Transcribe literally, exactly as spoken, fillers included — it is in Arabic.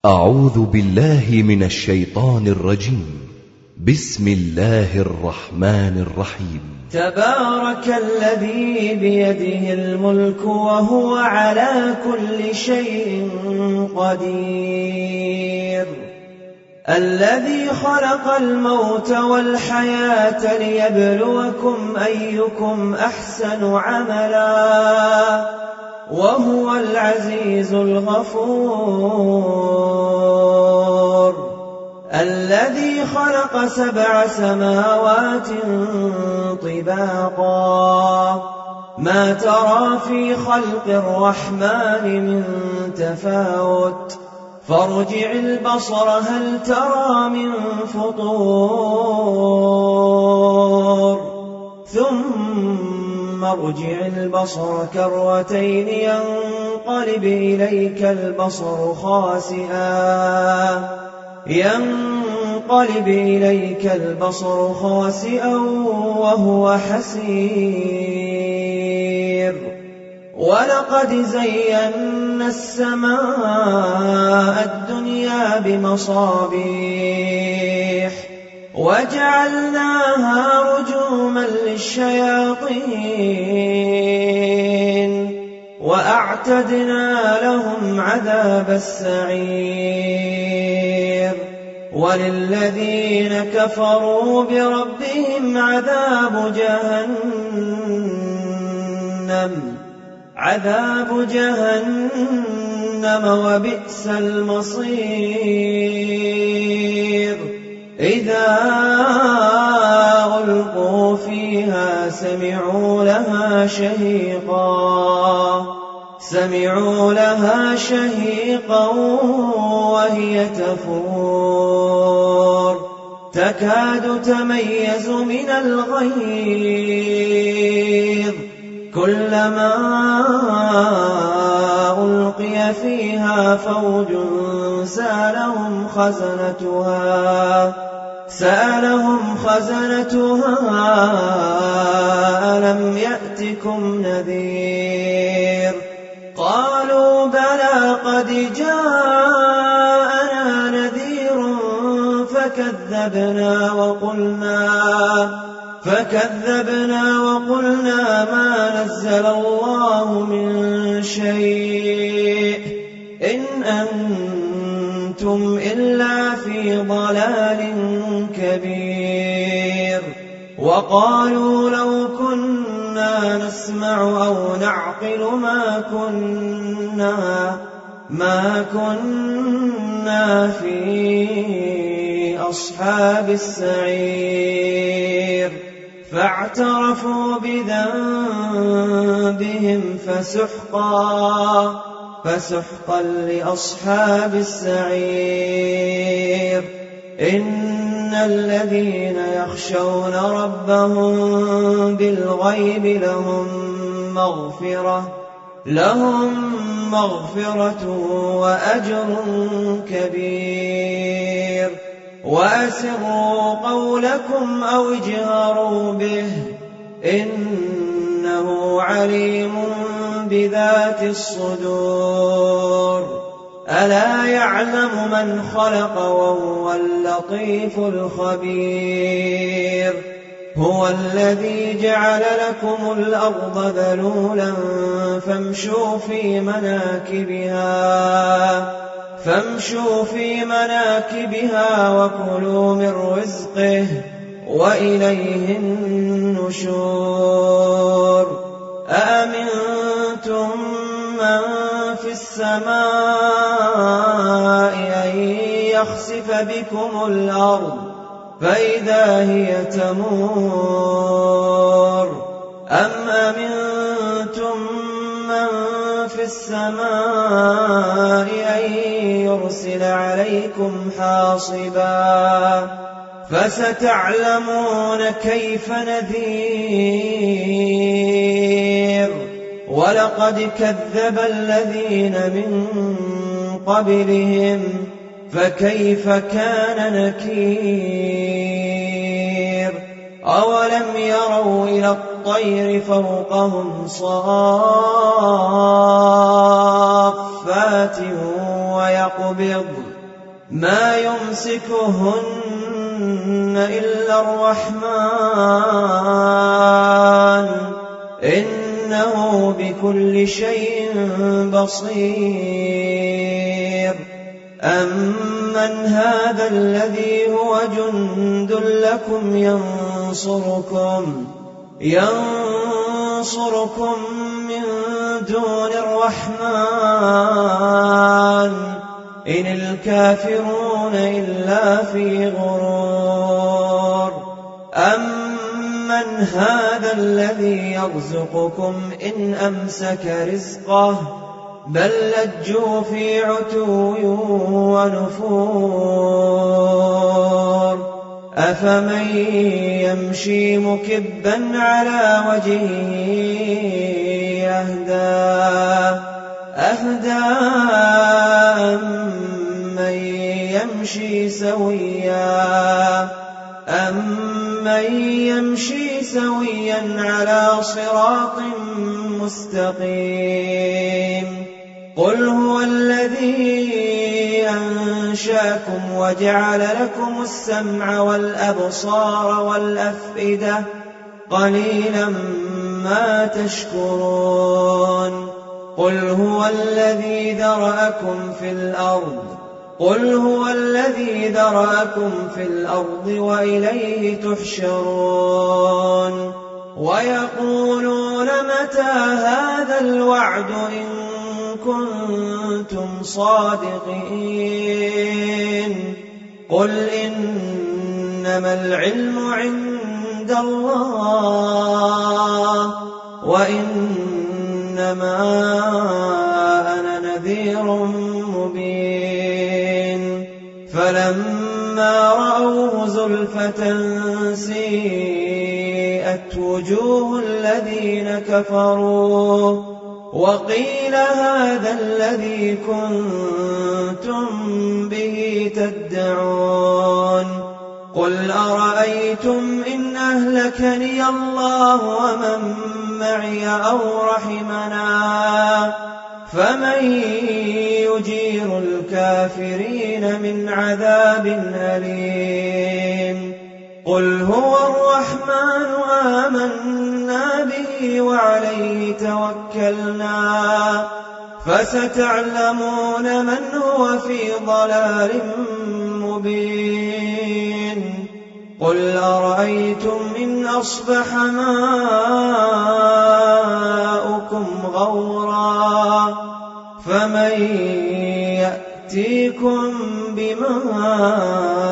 أعوذ بالله من الشيطان الرجيم. بسم الله الرحمن الرحيم. تبارك الذي بيده الملك وهو على كل شيء قدير، الذي خلق الموت والحياة ليبلوكم أيكم أحسن عملا وهو العزيز الغفور، الذي خلق سبع سماوات طباقا ما ترى في خلق الرحمن من تفاوت فارجع البصر هل ترى من فطور ثم ارجع البصر كرتين ينقلب إليك البصر خاسئا ينقلب إليك البصر خاسئا وهو حسير، ولقد زينا السماء الدنيا بمصابيح وجعلناها رجوما للشياطين وأعتدنا لهم عذاب السعير، وللذين كفروا بربهم عذاب جهنم عذاب جهنم وبئس المصير. إذا ألقوا فيها سمعوا لها شهيقا سمعوا لها شهيقا وهي تفور تكاد تميز من الغيظ، كلما ألقي فيها فوج سألهم خزنتها سألهم خزنتها ألم يأتكم نذير؟ قالوا بلى قد جاءنا نذير فكذبنا وقلنا فكذبنا وقلنا ما نزل الله من شيء إن أنتم إلا في ضلال كبير. وقالوا لو كنا نسمع أو نعقل ما كنا ما كنا في أصحاب السعير، فاعترفوا بذنبهم فسحقا فسحقا لأصحاب السعير. إن الذين يخشون ربهم بالغيب لهم مغفرة لهم مغفرة وأجر كبير. وأسروا قولكم أو اجهروا به إنه عليم بذات الصدور. ألا يعلم من خلق وهو اللطيف الخبير. هو الذي جعل لكم الأرض ذلولا فامشوا في مناكبها فامشوا في مناكبها وكلوا من رزقه وإليه النشور. أأمنتم من في السماء أن يخسف بكم الأرض فإذا هي تمور أم أمنتم من في السماء أن يرسل عليكم حاصبا فستعلمون كيف نذير. ولقد كذب الذين من قبلهم فكيف كان نكير. أولم يروا إلى الطير فوقهم صافات ويقبضن قبض ما يمسكهن إلا الرحمن إنه بكل شيء بصير أمن هذا الذي هو جند لكم ينصركم ينصركم من دون الرحمن إن الكافرون إلا في غرور أمن هذا الذي يرزقكم إن أمسك رزقه بل لجوا في عتو ونفور أفمن يمشي مكبا على وجهه أهدى أهدى أمن يمشي سويا أمن يمشي سويا على صراط مستقيم قل هو الذي أنشأكم وجعل لكم السمع والأبصار والأفئدة قليلا ما تشكرون قل هو الذي ذرأكم في الأرض قل هو الذي ذرأكم في الأرض وإليه تحشرون ويقولون متى هذا الوعد إن كنتم صادقين قل إنما العلم عند الله وإنما أنا نذير مبين فلما رأوه زلفة سيئت وجوه الذين كفروا وقيل هذا الذي كنتم به تدعون قل أرأيتم إن أهلكني الله ومن معي أو رحمنا فمن يجير الكافرين من عذاب أليم قل هو الرحمن آمنا به وعليه توكلنا فستعلمون من هو في ضلال مبين قل أرأيتم إن أصبح ماؤكم غورا فمن يأتيكم بماء